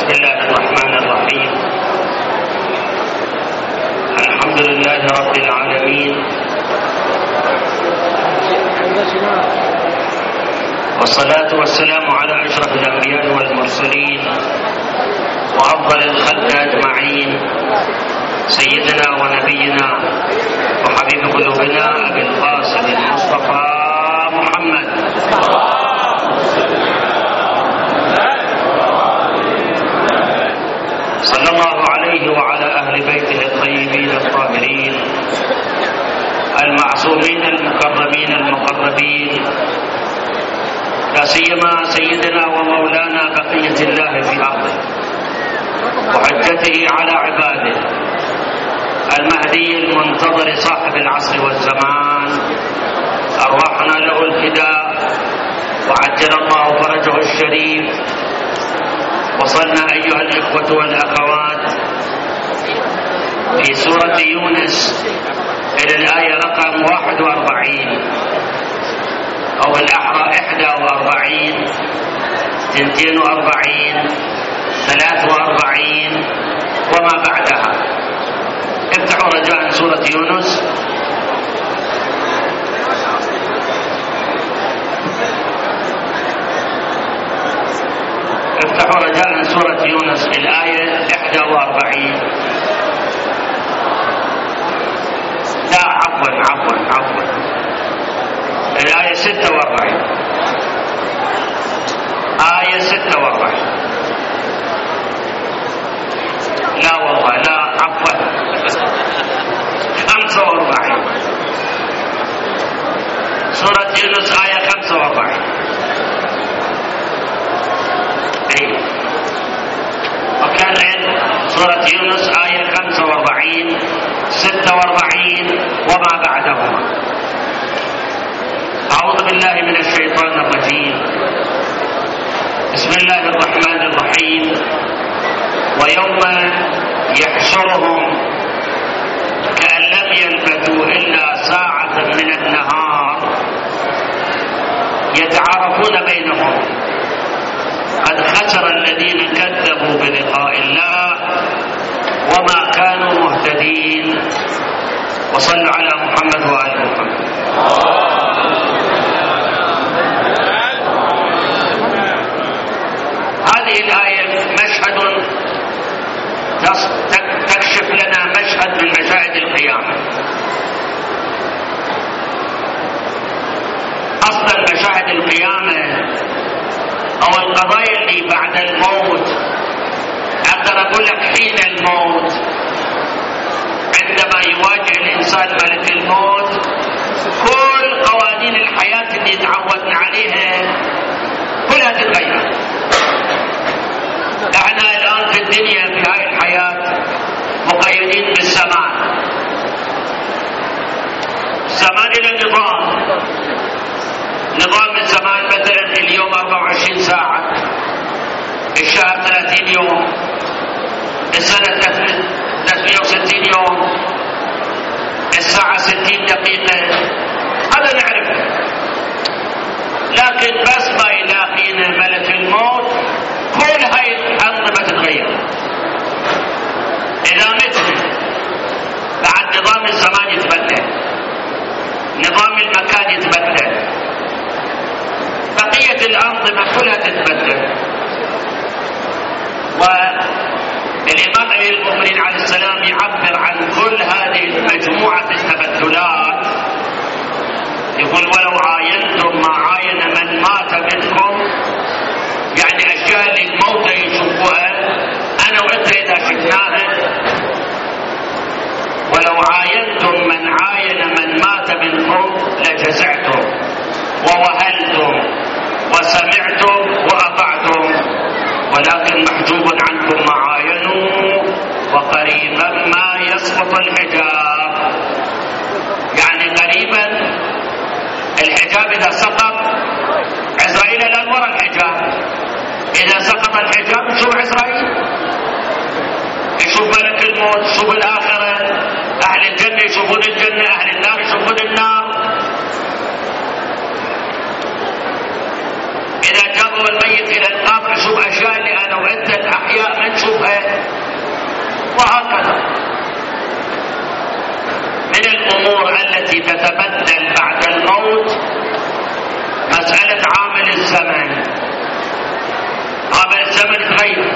بسم الله الرحمن الرحيم. الحمد لله رب العالمين، والصلاة والسلام على أشرف الأنبياء والمرسلين وأفضل الخلق أجمعين، سيدنا ونبينا وحبيب قلوبنا أبي القاسم المصطفى محمد صلى الله عليه وعلى أهل بيته الطيبين الطاهرين المعصومين المكرمين المقربين، لا سيما سيدنا ومولانا بقية الله في أرضه وحجته على عباده، المهدي المنتظر صاحب العصر والزمان، أرواحنا له الفداء وعجل الله فرجه الشريف. وصلنا أيها الإخوة والأخوات في سورة يونس إلى الآية رقم 41 أو بالأحرى 41 42 43 وما بعدها. افتحوا رجاء سورة يونس. افتحوا رجاء سورة يونس الآية 41. لا عفوا الآية 46. آية 46. لا والله لا عفوا 45. سورة يونس آية 45. وكان سورة يونس آية 45 46 وما بعدهما. أعوذ بالله من الشيطان الرجيم. بسم الله الرحمن الرحيم. ويوم يحشرهم كأن لم يلبثوا إلا ساعة من النهار يتعارفون بينهم قد خسر الذين كذبوا بلقاء الله وما كانوا مهتدين. وصلوا على محمد وآل محمد. هذه الآية مشهد تكشف لنا مشهد من مشاهد القيامة. أصلا مشاهد القيامة أو القضايا اللي بعد الموت، أقدر أقول لك حين الموت عندما يواجه الإنسان ملك الموت كل قوانين الحياة اللي تعودنا عليها كلها تتغير. احنا الآن في الدنيا في هاي الحياة مقيدين بالزمان. الزمان له نظام الزمان، مثلا اليوم 24 ساعة، الشهر 30 يوم، السنة 360 يوم، الساعة 60 دقيقة، هذا نعرفه. لكن بس ما يلاقينا ملك الموت كل هاي الأنظمة تتغير. إذا متنا بعد نظام الزمان يتبدل، نظام المكان يتبدل، بقية الأنظمة كلها تتبدل. والإمام أمير المؤمنين عليه السلام يعبر عن كل هذه المجموعة التبدلات، يقول ولو عاينتم ما عاين من مات منكم، يعني أشياء اللي الموتى يشوفوها أنا وأنت إذا شفناها. ولو عاينتم من عاين من مات منكم لجزعتم ووهلتم وسمعتم وأطعتم، ولكن محجوب عنكم ما عاينوا وقريبا ما يسقط الحجاب. يعني قريبا الحجاب إذا سقط عزرائيل الآن وراء الحجاب، إذا سقط الحجاب نشوف عزرائيل، يشوف ملك الموت، يشوف الآخرة، أهل الجنة يشوفون الجنة، أهل النار يشوفون النار. إذا جابوا الميت إلى القبر شوف أشياء اللي أنا وأنت الأحياء التي تتبدل بعد الموت مسألة عامل الزمن. عامل الزمن تغير،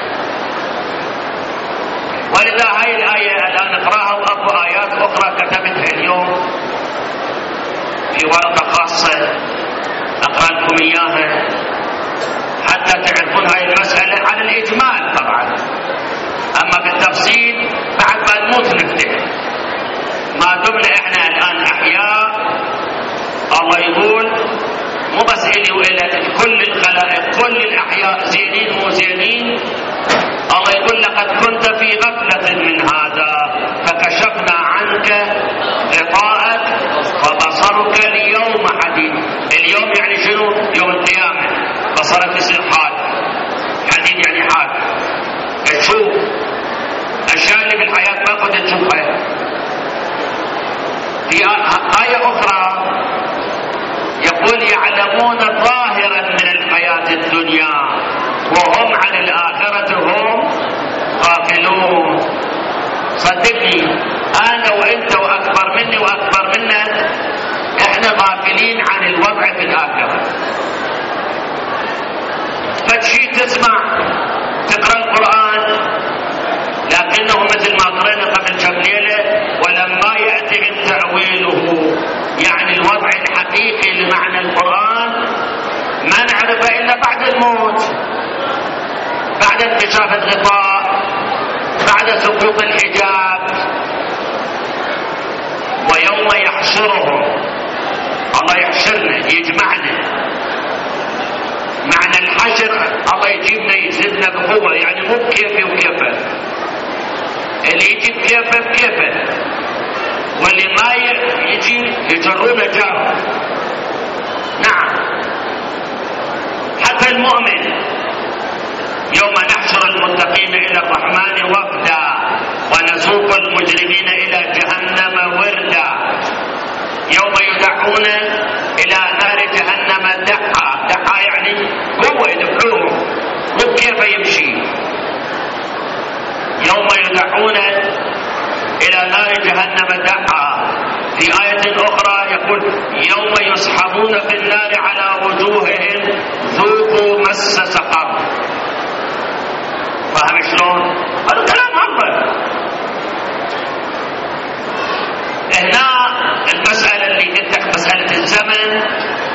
ولذا هاي الآية الآن نقراها، وأكو آيات أخرى كتبتها اليوم في ورقة خاصة أقرأ لكم إياها حتى تعرفون هاي المسألة على الإجمال طبعا، أما بالتفصيل بعد ما نموت نفتح. ما دمنا إحنا الآن أحياء، الله يقول مو بس إلي وإلى كل الخلائق، كل الأحياء زينين مو زينين. الله يقول لقد كنت في غفلة من هذا فكشفنا عنك غطاءك فبصرك اليوم حديد. اليوم يعني شنو؟ يوم القيامة. بصرك يصير حاد، حديد يعني حاد، تشوف أشياء اللي بالحياة ما قد تشوفها. في آية أخرى يقول يعلمون ظاهرا من الحياة الدنيا وهم عن الآخرة هم غافلون. صدقني أنا وأنت وأكبر مني وأكبر منك إحنا غافلين عن الوضع في الآخرة. فتشي تسمع تقرأ القرآن لكنه مثل ما قرأنا قبل كم ليلة ولما يأتي تأويله، يعني الوضع الحقيقي لمعنى القرآن ما نعرفه إلا بعد الموت، بعد انكشاف الغطاء، بعد سقوط الحجاب. ويوم يحشرهم، الله يحشرنا يجمعنا. معنى الحشر الله يجيبنا يزيدنا بقوة، يعني مو بكيفي وكيفه، اللي يجي بكيفه بكيفه، واللي ما يجي يجرونه جاره. نعم، حتى المؤمن يوم نحشر المتقين إلى الرحمن وفدا ونسوق المجرمين إلى جهنم وردا. يوم يدعون إلى نار جهنم دعا. دعا يعني هو يدعوهم، مو كيف يمشي. يوم يدعون إلى نار جهنم دعا. في آية أخرى يقول يوم يسحبون في النار على وجوههم ذوقوا مس سقر. فهم شلون؟ هذا كلام عظيم. هنا المسألة اللي قلت لك مسألة الزمن،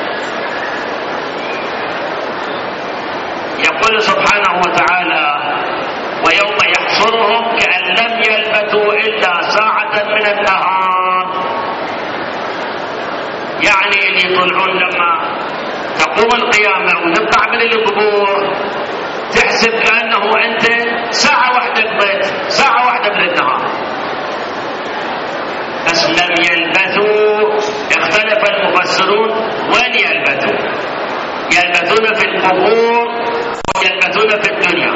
يقول سبحانه وتعالى ويوم يحشرهم كأن لم يلبثوا إلا ساعة من النهار. يعني اللي يطلعون لما تقوم القيامة ونطلع من القبور تحسب كأنه أنت ساعة واحدة قضيت، ساعة واحدة من النهار. بس لم يلبثوا، اختلف المفسرون وين يلبثوا؟ يلبثون في القبور ويلبثون في الدنيا.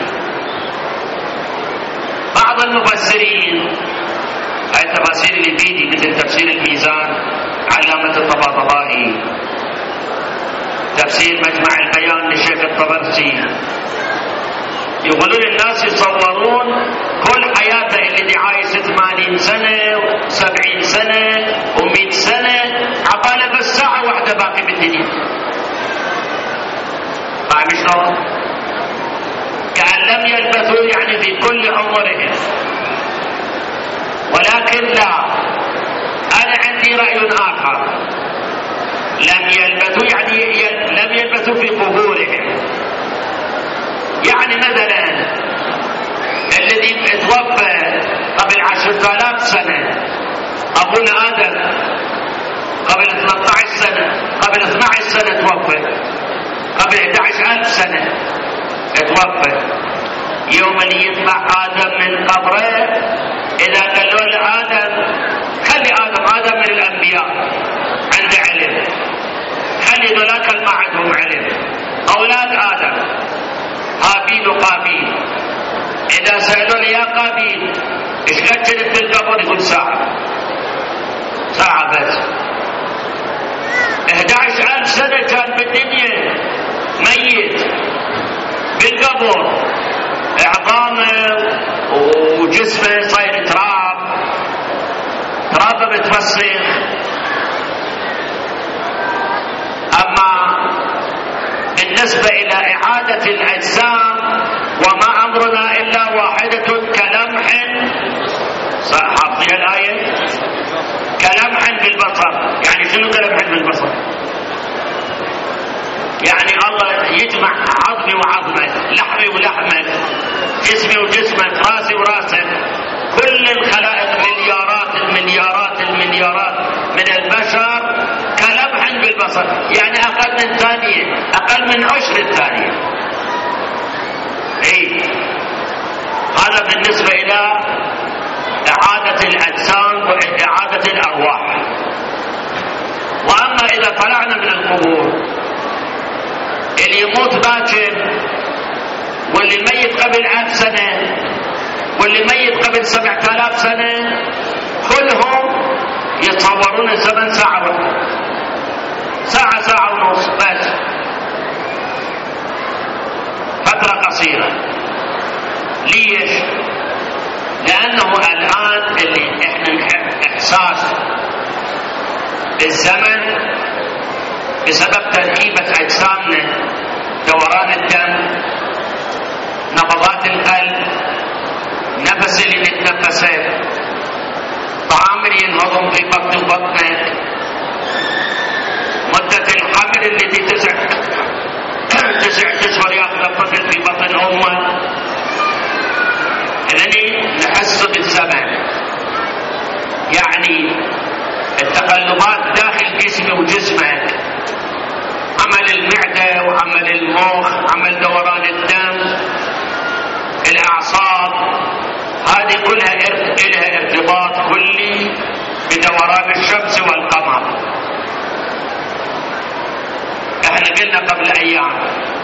بعض المفسرين، هاي التفاسير اللي بيدي مثل تفسير الميزان علامة الطباطبائي، تفسير مجمع البيان للشيخ الطبرسي، يقولون الناس يتصورون كل حياته اللي عايش 80 سنة و70 سنة و100 سنة عقاله بس ساعة واحدة باقي بالدنيا. فاهم شلون؟ كأن لم يلبثوا يعني في كل عمرهم. ولكن لا، أنا عندي رأي آخر. لم يلبثوا يعني لم يلبثوا في قبورهم. يعني مثلا الذي توفى قبل 10,000 سنة، أبونا آدم قبل 13 سنة، قبل 12 سنة توفى، قبل 11,000 سنة توفى. يوم اللي يطلع آدم من قبره، إذا قالوا لآدم خلي آدم من الأنبياء عنده علم، خلي ذولاك ما عندهم علم، أولاد آدم هابيل وقابيل. إذا سألوا يا قابيل إيش قد جلت بالقبر؟ يقول ساعة، ساعة بس. 11,000 سنة كان بالدنيا ميت بالقبر، عظامه وجسمه صاير تراب، ترابه متوسخ، بالنسبة إلى إعادة الأجسام وما أمرنا إلا واحدة كلمح، حافظين الآية؟ كلمح بالبصر. يعني شنو كلمح بالبصر؟ يعني الله يجمع عظمي وعظمك، لحمي ولحمك، جسمي وجسمك، راسي وراسك، كل الخلائق مليارات المليارات المليارات من البشر كلمح بالبصر، يعني أقل من ثانية، أقل من عشر الثانية. إيه، هذا بالنسبة إلى إعادة الأجسام وإعادة الأرواح. وأما إذا طلعنا من القبور، اللي يموت باكر واللي ميت قبل 1000 سنة واللي ميت قبل 7000 سنة كلهم يتصورون الزمن ساعة واحدة، ساعة ساعة ونص بس، فترة قصيرة. ليش؟ لأنه الآن اللي احنا إحساس بالزمن بسبب تركيبة أجسامنا، دوران الدم، نبضات القلب، نفس اللي نتنفسه، طعام اللي ينهضم في بطنك، مدة الحمل التي 9 أشهر يأخذ الطفل في بطن أمه. إذن نحس بالزمن، يعني التقلبات داخل جسمي وجسمك، عمل المعدة وعمل المخ، عمل دوران الدم، الأعصاب، هذه كلها لها ارتباط كلي بدوران الشمس والقمر. احنا قلنا قبل أيام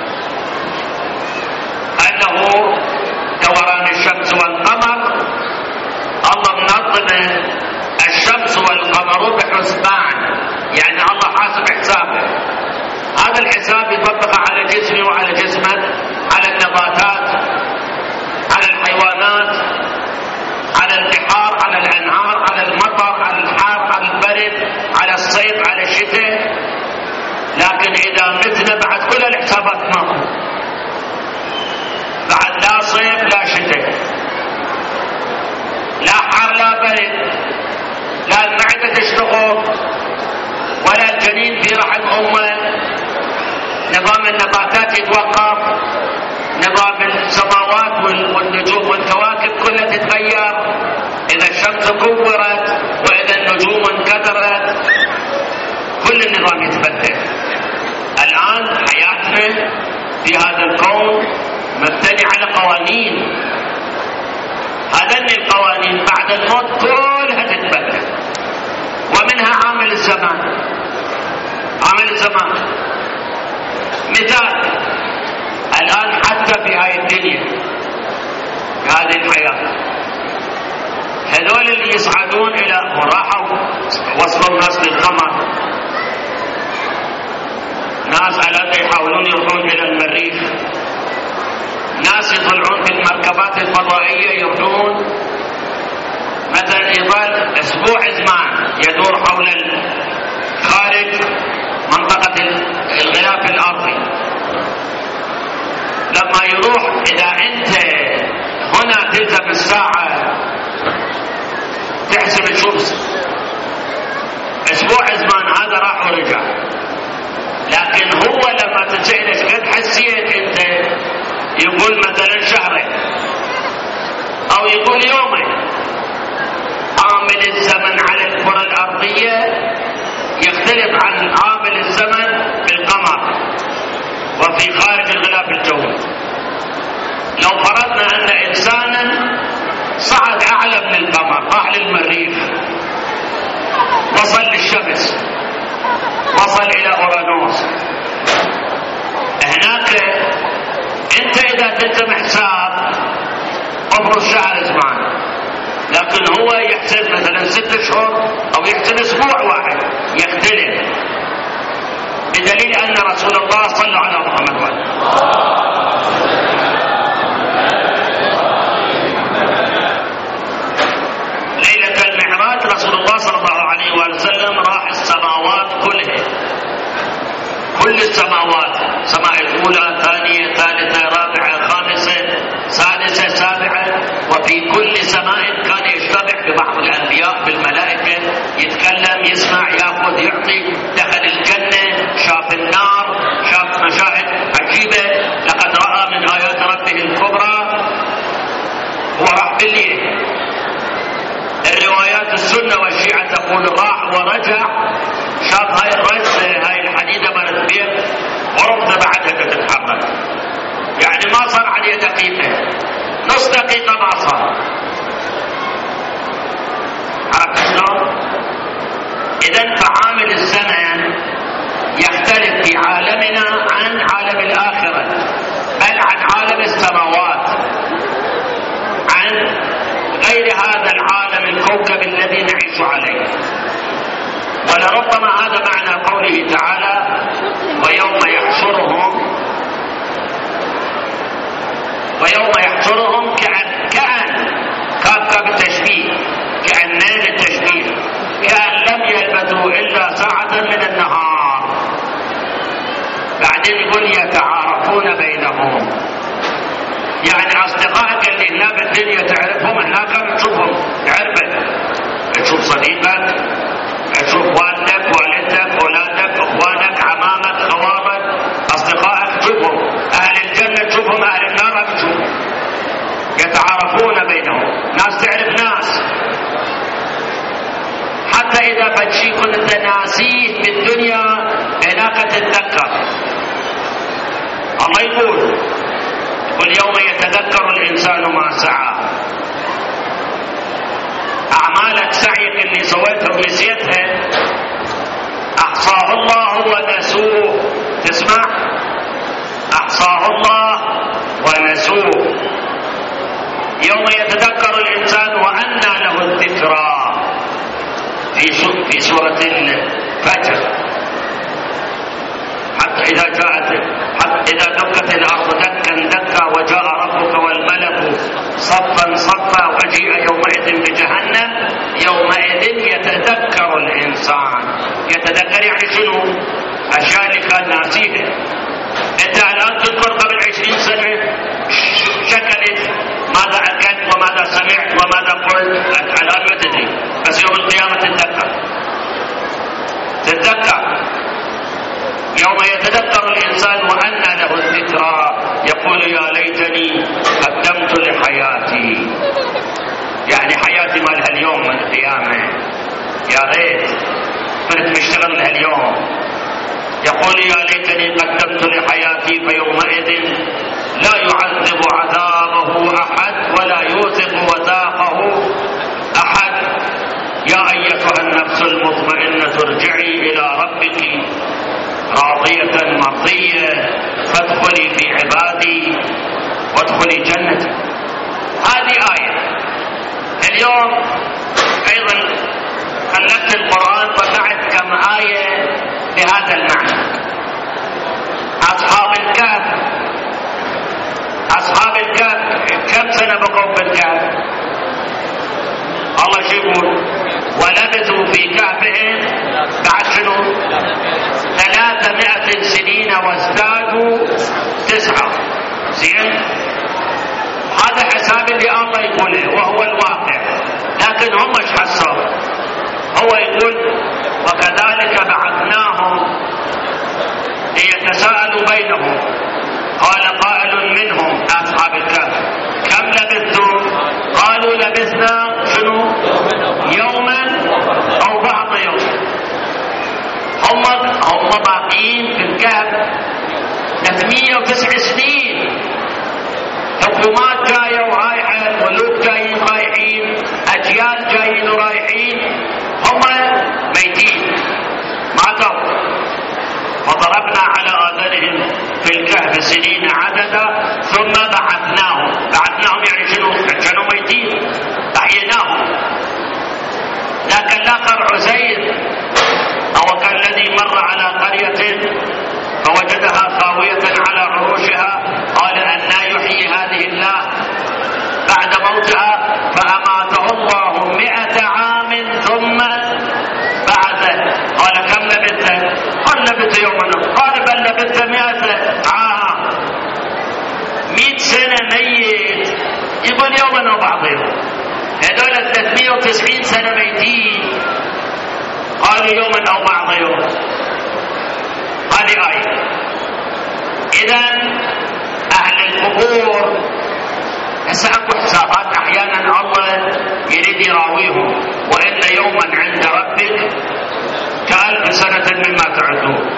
أنه دوران الشمس والقمر الله منظم الشمس والقمر بحسبان، يعني الله حاسب حسابه. هذا الحساب يطبق على جسمي وعلى جسمك، على النباتات، على الحيوانات، على البحار، على الأنهار، على المطر، على الحار، على البرد، على الصيف، على الشتاء. لكن إذا متنا بعد كل الحسابات ما، بعد لا صيف لا شتاء، لا حار لا برد، لا المعدة تشتغل ولا الجنين في رحم أمه، نظام النباتات يتوقف، نظام السماوات والنجوم والكواكب كلها تتغير إذا الشمس كورت وإذا النجوم انكدرت، كل النظام يتبدل. الآن حياتنا في هذا الكون مبتني على قوانين، هذين القوانين بعد الموت كلها تتبدل، ومنها عامل الزمان. عامل الزمان مثال، الآن حتى في هاي الدنيا، في هذه الحياة، هذول اللي يصعدون إلى وراحوا وصلوا الناس للقمر، ناس على يحاولون يروحون إلى المريخ، ناس يطلعون في المركبات الفضائية يروحون مثلا يظل أسبوع زمان يدور حول خارج منطقة الغلاف الأرضي. لما يروح، إذا أنت هنا تلزم الساعة تحسب الشمس، أسبوع زمان هذا راح ورجع. لكن هو لما تسأل ايش قد حسيت أنت، يقول مثلا شهرين أو يقول يومين. عامل الزمن على الكرة الأرضية يختلف عن عامل الزمن بالقمر وفي خارج الغلاف الجوي. لو فرضنا أن إنسانا صعد أعلى من القمر، راح للمريخ، وصل للشمس، وصل إلى أورانوس، هناك أنت إذا تلزم حساب عمر الشهر زمان، لكن هو يحسب مثلا 6 أشهر أو يحسب أسبوع واحد، يختلف، بدليل أن رسول الله صلى على محمد ليلة المعراج رسول الله صلى الله عليه وسلم راح السماوات كلها، كل السماوات، سماء الأولى السماء كان يشتبه ببعض الأنبياء بالملائكة، يتكلم يسمع يأخذ يعطي، دخل الجنة شاف النار، شاف مشاهد عجيبة، لقد رأى من آيات ربه الكبرى. وراح بالليل. الروايات السنة والشيعة تقول راح ورجع، شاف هاي الرجل هاي الحديدة مرت بيه ورفض بعدها تتحرك، يعني ما صار عليه دقيقة، نص دقيقة ما صار. عرفت شلون؟ إذن فعامل الزمن يختلف في عالمنا عن عالم الآخرة، بل عن عالم السماوات، عن غير هذا العالم الكوكب الذي نعيش عليه. ولربما هذا معنى قوله تعالى ويوم يحشرهم كأن كاف بالتشبيه، كأنين التشبيه، كأن لم يلبثوا إلا ساعة من النهار. بعدين يقول يتعارفون بينهم، يعني أصدقائك اللي هنا بالدنيا تعرفهم، هناك تشوفهم، تعرفك، تشوف صديقك، تشوف والدك، والدتك، أولادك، أخوانك، عمامك، خوالك، أصدقائك تشوفهم. أهل الجنة تشوفهم، أهل النار تشوفهم. يتعارفون بينهم، ناس تعرف ناس، حتى إذا بتشي كنت ناسيه في الدنيا هناك تتذكر. الله يقول واليوم يتذكر الإنسان ما سعى. أعمالك سعيك اللي سويتها ونسيتها أحصاه الله ونسوه. تسمع؟ أحصاه الله ونسوه. يوم يتذكر الإنسان وأنى له الذكرى في سورة الفجر. حتى إذا دكت الأرض دكا دكا وجاء ربك والملك صفا صفا وجيء يومئذ بجهنم يومئذ يتذكر الإنسان. يتذكر يعني شنو؟ أشياء اللي كان ناسيها. أنت الآن تذكر قبل 20 سنة شكلت ماذا أكلت وماذا سمعت وماذا قلت، الآن ما تدري، بس يوم القيامة تتذكر. يوم يتذكر الإنسان وأنى له الذكرى يقول يا ليتني قدمت لحياتي، يعني حياتي مالها اليوم من القيامة، يا ريت كنت مشتغل لها اليوم. يقول يا ليتني قدمت لحياتي فيومئذ لا يعذب عذابه أحد ولا يوثق وثاقه أحد. يا أيتها النفس المطمئنة ارجعي إلى ربك راضية مرضية فادخلي في عبادي وادخلي جنتي. هذه آية. اليوم أيضا خلقت القرآن طلعت كم آية بهذا المعنى. أصحاب الكهف كم سنة بقوا في الكهف؟ الله شو يقول؟ ولبثوا في كهفهم بعد شنو؟ 300 سنين وازدادوا 9. زين؟ هذا حساب اللي الله يقوله وهو الواقع، لكن هم ايش حسوا؟ هو يقول وكذلك بعثناهم ليتساءلوا بينهم قال قائل منهم أصحاب الكهف كم لبثتم؟ قالوا لبثنا شنو؟ يوما أو بعض يوم. هم باقين في الكهف 309 سنين. حكومات جاية ورايحة، ملوك جايين رايحين، أجيال جايين ورايحين، هم ميتين ماتوا. وضربنا على آذانهم في الكهف سنين عددا ثم بعثناهم يعني شنو؟ كانوا ميتين أحييناهم. لكن الآخر عزير أو كالذي مر على قرية فوجدها خاوية على عروشها قال أنى يحيي هذه الله بعد موتها فأماته الله 100 عام ثم بعثه. قال كم لبثت؟ قال لبثت يوما. قال بل لبثت 100 عام. 100 سنة ميت. يقول يوما وبعض يوم. 190 سنة ميتين قالوا يوما أو بعض يوم. هذه آية. إذن أهل القبور هسه اكو حسابات أحيانا الله يريد يراويهم، وإن يوما عند ربك كألف سنة مما تعدون.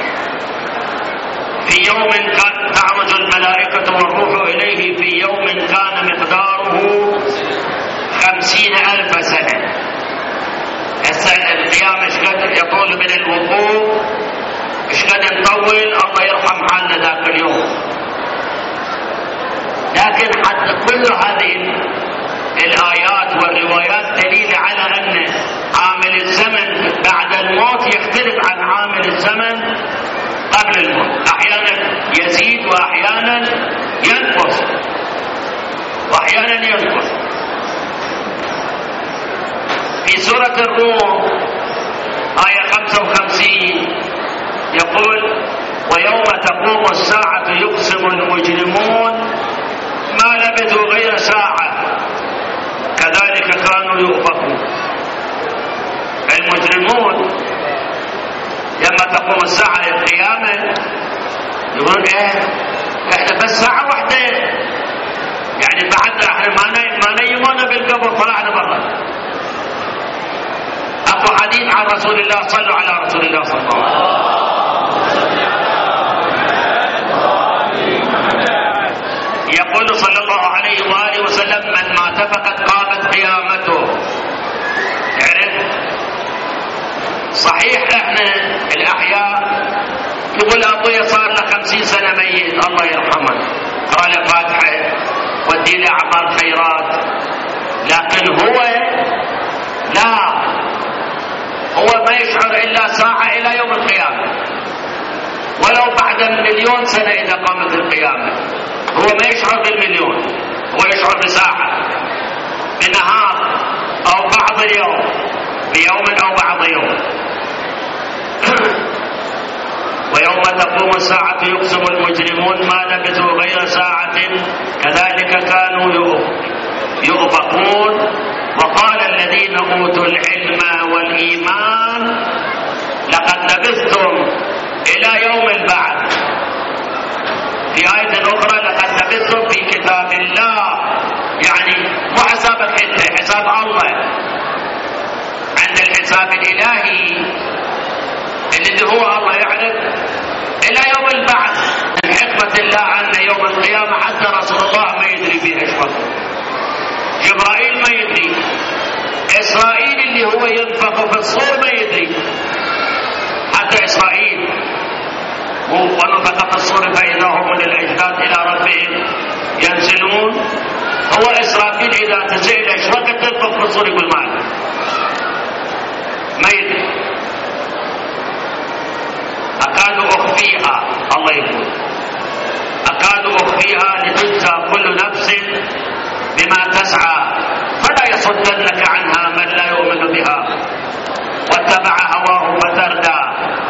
في يوم كان تعرج الملائكة والروح إليه في يوم كان مقداره 50,000 سنة. القيامة ايش قد يطول من الوقوف، ايش قد نطول، الله يرحم حالنا ذاك اليوم. لكن حتى كل هذه الآيات والروايات دليل على أن عامل الزمن بعد الموت يختلف عن عامل الزمن قبل الموت. أحيانا يزيد وأحيانا ينقص وأحيانا ينقص. في سورة الروم آية 55 يقول: ويوم تقوم الساعة يقسم المجرمون ما لبثوا غير ساعة كذلك كانوا يؤفكون. المجرمون لما تقوم الساعة القيامة يقولون احنا بس ساعة واحدة، يعني بعد احنا ما نيمونا بالقبر طلعنا برا. اكو حديث عن رسول الله، صلوا على رسول الله صلى الله عليه وسلم، يقول صلى الله عليه وآله وسلم: من مات فقد قامت قيامته. يعني صحيح احنا الأحياء يقول أبويا صار له 50 سنة ميت، الله يرحمه، اقرأ له فاتحة ودي له أعمال خيرات. لكن هو لا، هو ما يشعر إلا ساعة إلى يوم القيامة، ولو بعد 1,000,000 سنة إذا قامت القيامة. هو ما يشعر بالمليون، هو يشعر بساعة، بنهار أو بعض اليوم، بيوم أو بعض يوم. ويوم تقوم الساعة يقسم المجرمون ما لبثوا غير ساعة كذلك كانوا يؤفكون. وقال الذين أوتوا العلم والإيمان لقد لبثتم إلى يوم البعث. في آية أخرى: لقد لبثتم في كتاب الله، يعني مو حسابك انت، حساب الله. عند الحساب الإلهي اللي هو الله يعرف إلى يوم البعث. من حكمة الله أن يوم القيامة حتى رسول الله ما يدري فيه ايش وقت، جبرائيل ما يدري، إسرائيل اللي هو ينفخ في الصور ما يدري، حتى إسرائيل ونفخ في الصور فإذا هم من الأجداث إلى ربهم ينزلون. هو إسرائيل إذا تسأل ايش وقت تنفخ في الصور يقول ما يدري. أكاد أخفيها، الله يقول: أكاد أخفيها لتجزى كل نفس بما تسعى فلا يصدنك عنها من لا يؤمن بها واتبع هواه فتردى.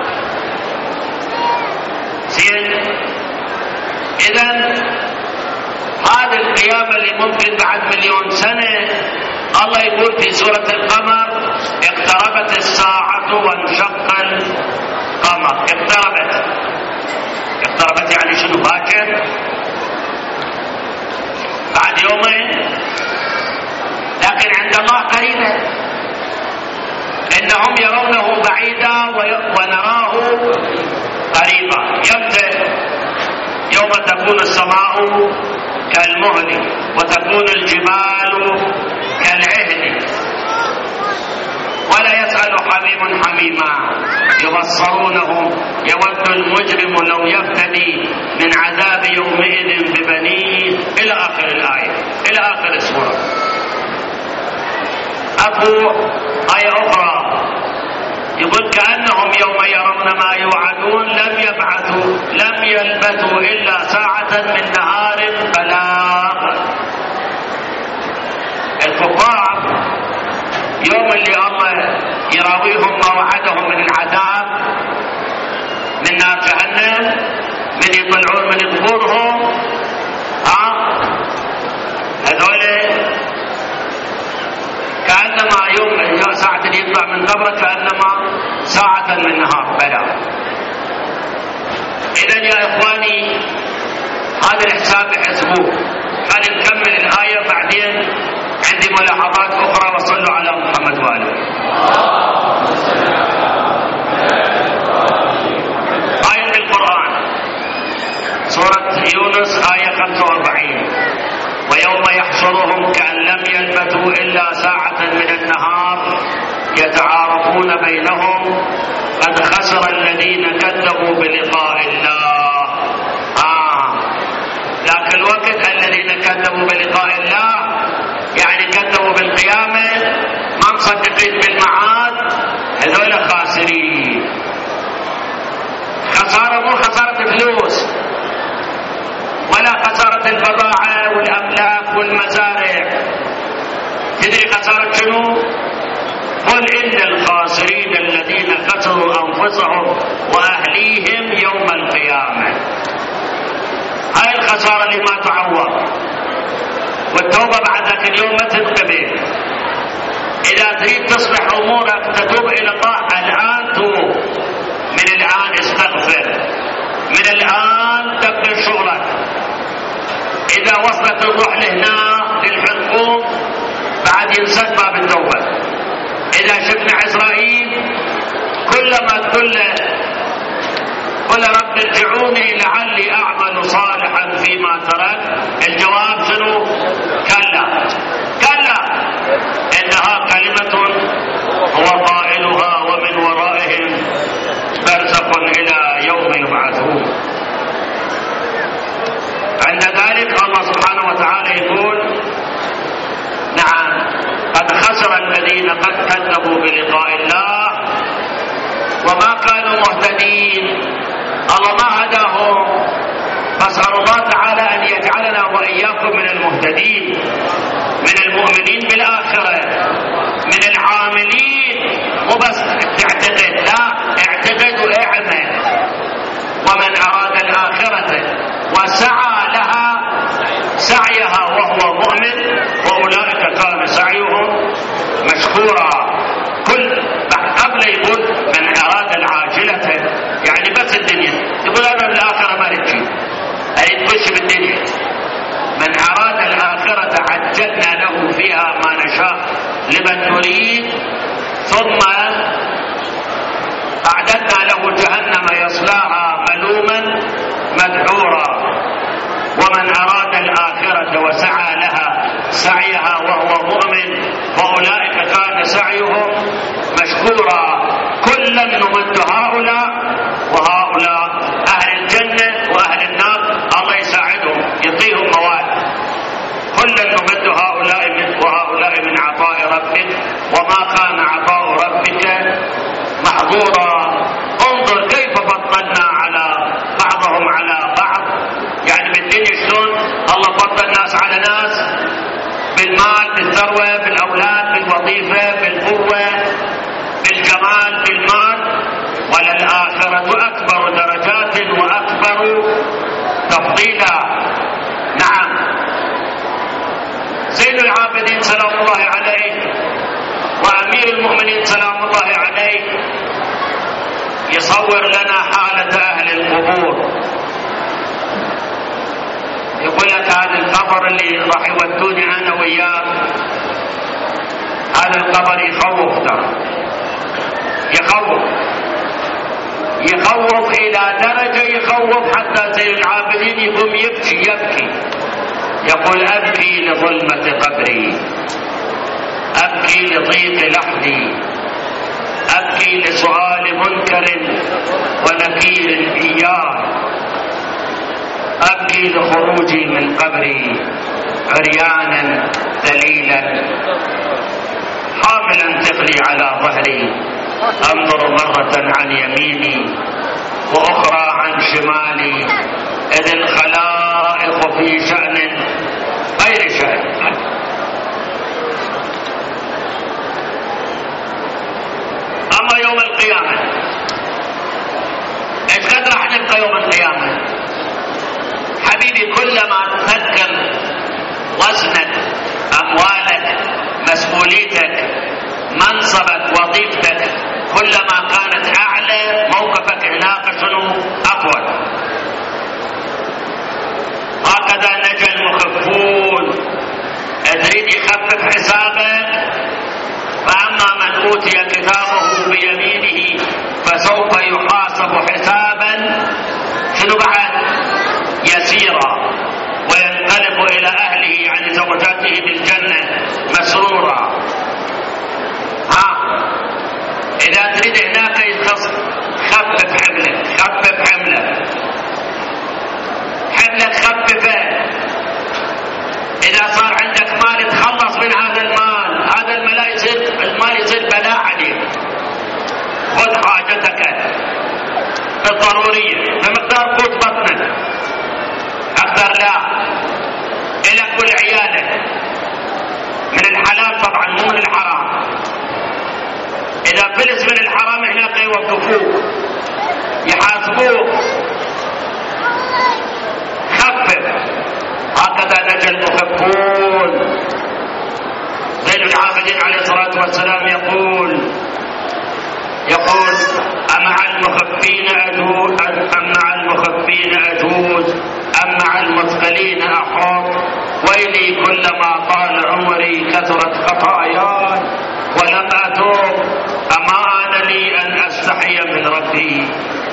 زين، إذن هذه القيامة اللي ممكن بعد 1,000,000 سنة، الله يقول في سورة القمر: اقتربت الساعة وانشق القمر. اقتربت يعني شنو؟ باكر، بعد يومين، لكن عند الله قريبة. إنهم يرونه بعيدا ونراه قريبا. يبدأ يوم تكون السماء كالمهل وتكون الجبال كالعهن ولا يسأل حميم حميما يبصرونهم يود المجرم لو يفتدي من عذاب يومئذ ببنيه إلى آخر الآية، إلى آخر السورة. أبو آية أخرى يقول: كأنهم يوم يرون ما يوعدون لم يلبثوا إلا ساعة من نهار بلاغ. الكفار يوم اللي الله يراويهم ما وعدهم من العذاب من نار جهنم، من يطلعون من قبورهم، هذول كأن من قبره كأنما ساعة من نهار. بلى. إذن يا إخواني هذا الحساب يحسبوه. خلينا نكمل الآية بعدين عندي ملاحظات أخرى. وصلوا على محمد وآله. آية القرآن سورة يونس آية 45: ويوم يحشرهم كأن لم يلبثوا إلا ساعة من النهار يتعارفون بينهم قد خسر الذين كذبوا بلقاء الله. لكن الوقت الذين كذبوا بلقاء الله يعني كذبوا بالقيامة، ما مصدقين بالمعاد، هذول خاسرين. خسارة مو خسارة فلوس ولا خسارة البضاعة والأملاك والمزارع. تدري خسارة شنو؟ قل إن الخاسرين الذين خسروا أنفسهم وأهليهم يوم القيامة. هاي الخسارة اللي ما تعوض. والتوبة بعد ذاك اليوم ما تنقبل. إذا تريد تصلح أمورك تتوب إلى الله الآن، توب من الآن، استغفر من الآن، تبدأ شغلك. إذا وصلت الروح لهنا للحلقوم بعد ينسد باب التوبة. إذا شفنا عزرائيل كلما تقول رب ارجعوني لعلي أعمل صالحا فيما ترك، الجواب شنو؟ كلا كلا إنها كلمة هو قائلها ومن ورائهم برزخ إلى يوم يبعثون. عند ذلك الله سبحانه وتعالى يقول: نعم قد خسر الذين قد كذبوا بلقاء الله وما كانوا مهتدين. الله ما هداهم، فاسأل الله تعالى أن يجعلنا وإياكم من المهتدين، من المؤمنين بالآخرة، من العاملين. مو بس تعتقد، لا، اعتقد واعمل. ومن أراد الآخرة وسعى لها سعيها وهو مؤمن وأولئك كان سعيهم مشكورا. قبل يقول من أراد العاجلة يعني بس الدنيا، يقول أنا الآخرة ما نجي، أي تخش بالدنيا. من أراد الآخرة عجلنا له فيها ما نشاء لمن نريد ثم أعددنا له جهنم يصلاها ملوما مدحورا. ومن أراد الآخرة وسعى لها سعيها وهو مؤمن فأولئك كان سعيهم مشكورا. كلا نمد هؤلاء وهؤلاء، أهل الجنة وأهل النار، الله يساعدهم يعطيهم مواد. كلا نمد هؤلاء وهؤلاء من عطاء ربك وما كان عطاء ربك محظورا. انظر كيف فضلنا على بعضهم على بعض. يعني بالدنيا شلون الله فضل الناس على ناس، بالمال، بالثروة، بالأولاد، بالوظيفة، بالقوة، بالجمال، بالمال. وللآخرة أكبر درجات وأكبر تفضيلا. نعم، زين العابدين سلام الله عليه وأمير المؤمنين سلام الله عليه يصور لنا حالة أهل القبور. يقول لك هذا القبر اللي راح يودوني أنا وياه، هذا القبر يخوف، ترى يخوف إلى درجة يخوف حتى زين العابدين يقوم يبكي. يقول: أبكي لظلمة قبري، أبكي لضيق لحدي، أبكي لسؤال منكر ونكير إياه، أبكي لخروجي من قبري عريانا ذليلا حاملا ثقلي على ظهري، أنظر مرة عن يميني وأخرى عن شمالي، إذ الخلائق في شأن غير شأن. أما يوم القيامة إيش قد راح نبقى يوم القيامة؟ حبيبي كلما تذكر وزنك، أموالك، مسؤوليتك، منصبك وظيفتك كلما كانت أعلى موقفك هناك شنو أقوى. هكذا نجا المخفون. تريد يخفف حسابك، فأما من أوتي كتابه بيمينه فسوف يحاسب حسابا شنو بعد يسيرا وينقلب إلى أهله عن زوجاته بالجنة مسرورا. إذا تريد هناك خفف حملك، خفف حملك، حملك خففه. إذا صار عندك مال تخلص من هذا المال، هذا المال يصير بلاء عليك. خذ حاجتك الضرورية بمقدار قوت بطنك، أكثر لا، إلك ولعيالك من الحلال طبعا مو من الحرام. إذا فلس من الحرام هناك يوقفوك يحاسبوك. خفف. هكذا نجا المخفون. زين العابدين عليه الصلاة والسلام يقول أمع المخفين أجوز أم مع المثقلين أحاط. ويلي كلما طال عمري كثرت خطاياي ولم أتوب، أما أنا لي أن أستحي من ربي.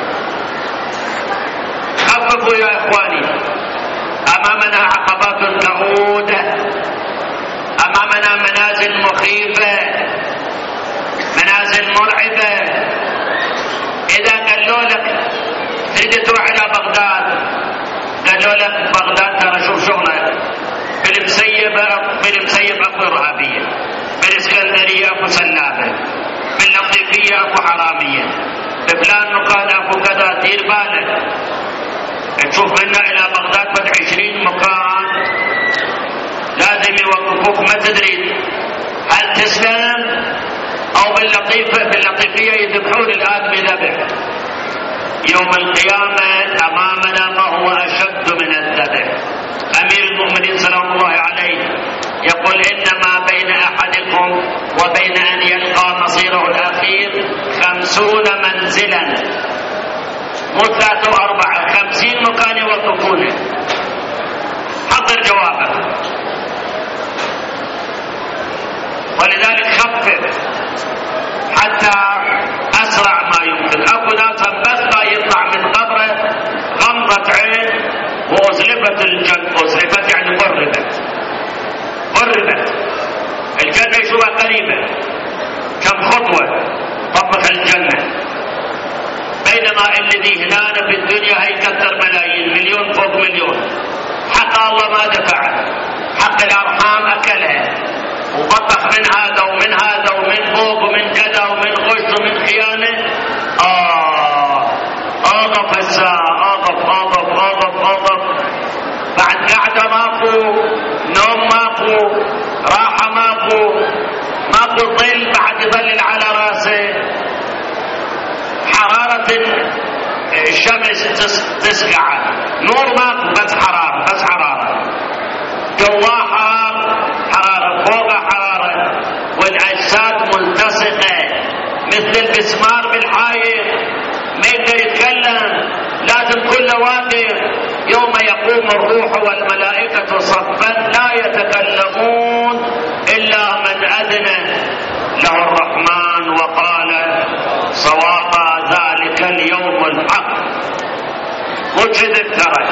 خففوا يا إخواني. أمامنا عقبات كؤودة، أمامنا منازل مخيفة، منازل مرعبة. إذا قالوا لك تريد تروح إلى بغداد، قالوا لك بغداد ترى شوف شغلك، بالمسيب أكو إرهابية، بالإسكندرية أكو سلابة، باللطيفية أكو حرامية، بفلان مكان أكو كذا. دير بالك تشوف منا إلى بغداد بد 20 مكان لازم يوقفوك، ما تدري هل تسلم أو باللطيفية يذبحون الآدمي ذبح. يوم القيامة أمامنا ما هو أشد من الذبح. أمير المؤمنين سلام الله عليه يقول إنما بين أحدكم وبين أن يلقى مصيره الأخير 50 منزلا، مو 3 و4، 50 مكان يوقفونه. حضر جوابك. ولذلك خفف حتى أسرع ما يمكن. أكو ناس بس ما يطلع من قبره غمضة عين وأزلفت الجنة. أزلفت يعني قربت. الجنة يشوفها قريبة، كم خطوة طبق الجنة. بينما الذي هنا في الدنيا هيكثر ملايين، مليون فوق مليون. حق الله ما دفع، حق الأرحام أكلها وبطخ من هذا ومن هذا ومن فوق ومن كذا ومن غش ومن خيانة. أغف الساعة، أغف. بعد قعدة ماكو، نوم ماكو، راحة ماكو ظل بعد يظلل على راسه. حرارة الشمس تسقع، نور ماكو، بس حرارة. جوا حرارة فوق حرارة، والأجساد ملتصقة مثل المسمار بالحائط. ما يقدر يتكلم، لازم كله واقف. يوم يقوم الروح والملائكة صفا لا يتكلمون إلا من أذن له الرحمن وقال صوابا. ذلك اليوم الحق. وكذب ترى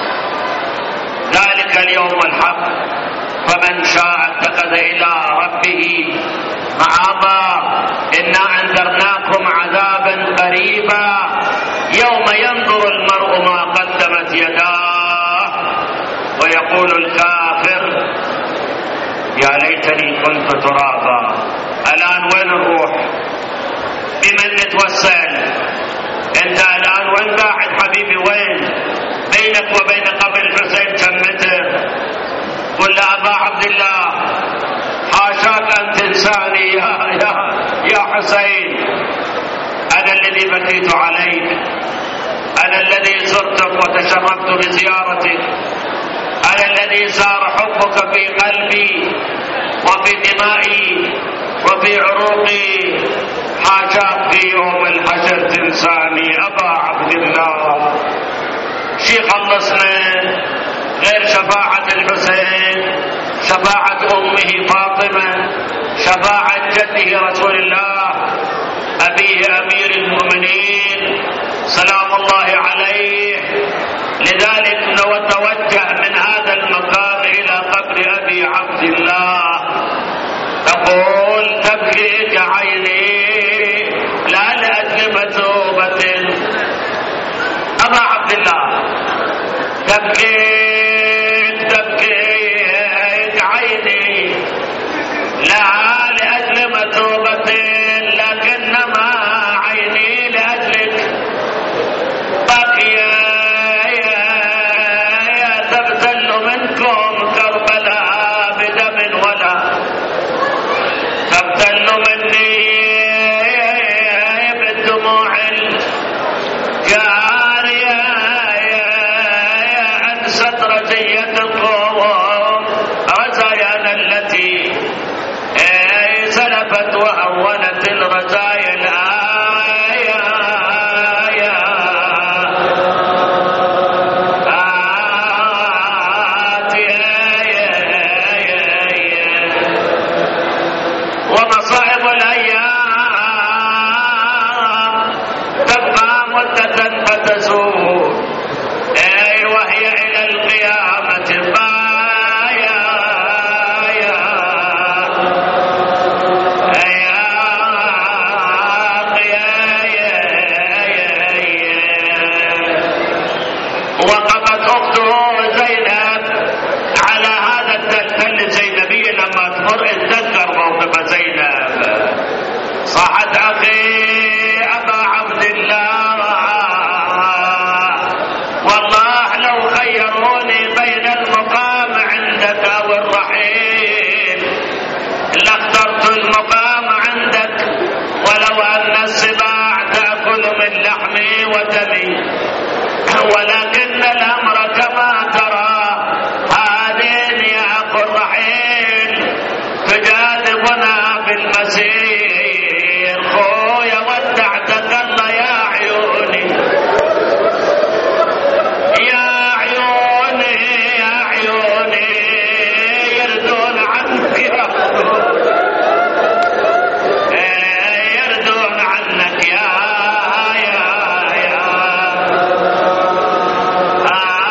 ذلك اليوم الحق. فمن شاء اتخذ إلى ربه مآبا. إنا أنذرناكم عذابا قريبا يوم ينظر المرء ما قدمت يداه ويقول الكافر يا ليتني كنت ترابا. الآن وين نروح؟ بمن نتوسل؟ انت الآن وين قاعد حبيبي؟ وين بينك وبين قبر الحسين كم متر؟ قل أبا عبد الله حاشاك أن تنساني يا حسين. أنا الذي بكيت عليك، أنا الذي زرتك وتشرفت بزيارتك، أنا الذي صار حبك في قلبي وفي دمائي وفي عروقي، حاجات في يوم الحشر تنساني أبا عبد الله. شي خلصنا غير شفاعة الحسين، شفاعة أمه فاطمة، شفاعة جده رسول الله أبيه أمير المؤمنين سلام الله عليه. لذلك نتوجه من هذا المقام إلى قبر أبي عبد الله، تقول تبكيك عيني لا لأجل مثوبة. أبا عبد الله تبكيك عيني لا لأجل مثوبة، لكنما عيني لأجلك باكية تبتل منكم كربلاء بدم ولا تبتل مني بالدموع الجارية عن سترجية القوم، رزايانا التي سلفت وهونت الرزايا الآية ومصائب الأيام تبقى مدة فتزول، وهي إلى القيامة بايا وقفت أخته زينب على هذا التل الزينبي لما تمر اتذكر موقف زينب، صاحت أخي أبا عبد الله والله لو خيروني بين المقام عندك أو الرحيل لاخترت المقام عندك، ولو أن السباع تأكل من لحمي ودمي، ولكن الأمر كما ترى هذين يا أخو الرحيل تجاذبنا بالمسير، خويا ودعتك الله يا عيوني يا عيوني يا عيوني، يردون عنك يردون عنك يا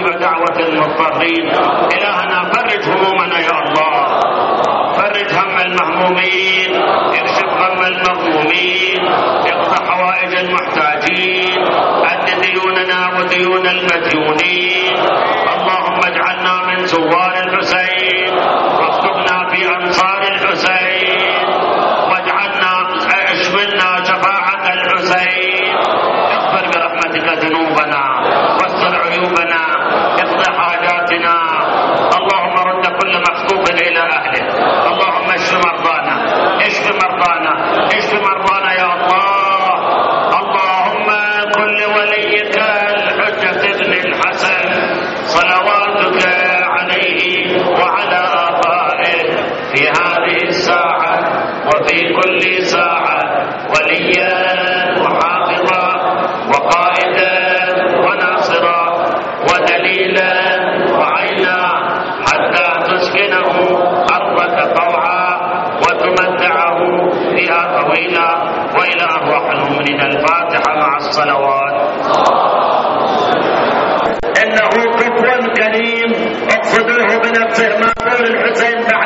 ودعوة المضطرين. إلهنا فرج همومنا يا الله، فرج هم المهمومين، اكشف غم المغمومين، اقض حوائج المحتاجين، أد ديوننا وديون المديونين. اللهم اجعلنا من زوار الحسين، واكتبنا في أنصار الحسين، واجعلنا اشملنا شفاعة الحسين. اغفر برحمتك ذنوبنا واستر عيوبنا، اقض حاجاتنا. اللهم رد كل مخطوب إلى أهله. اللهم اشف مرضانا، اشف مرضانا، اشف مرضانا يا الله. اللهم كل وليك الحجة ابن الحسن صلواتك عليه وعلى آبائه في هذه الساعة وفي كل ساعة وليا وحافظا وقائدا وناصرا ودليلا وعينا، حتى تسكنه أرضك طوعا وتمتعه فيها طويلا. وإلى أرواح المؤمنين الفاتحة مع الصلوات. إنه كفو كريم، اقصدوه بنفسه ما قول الحسين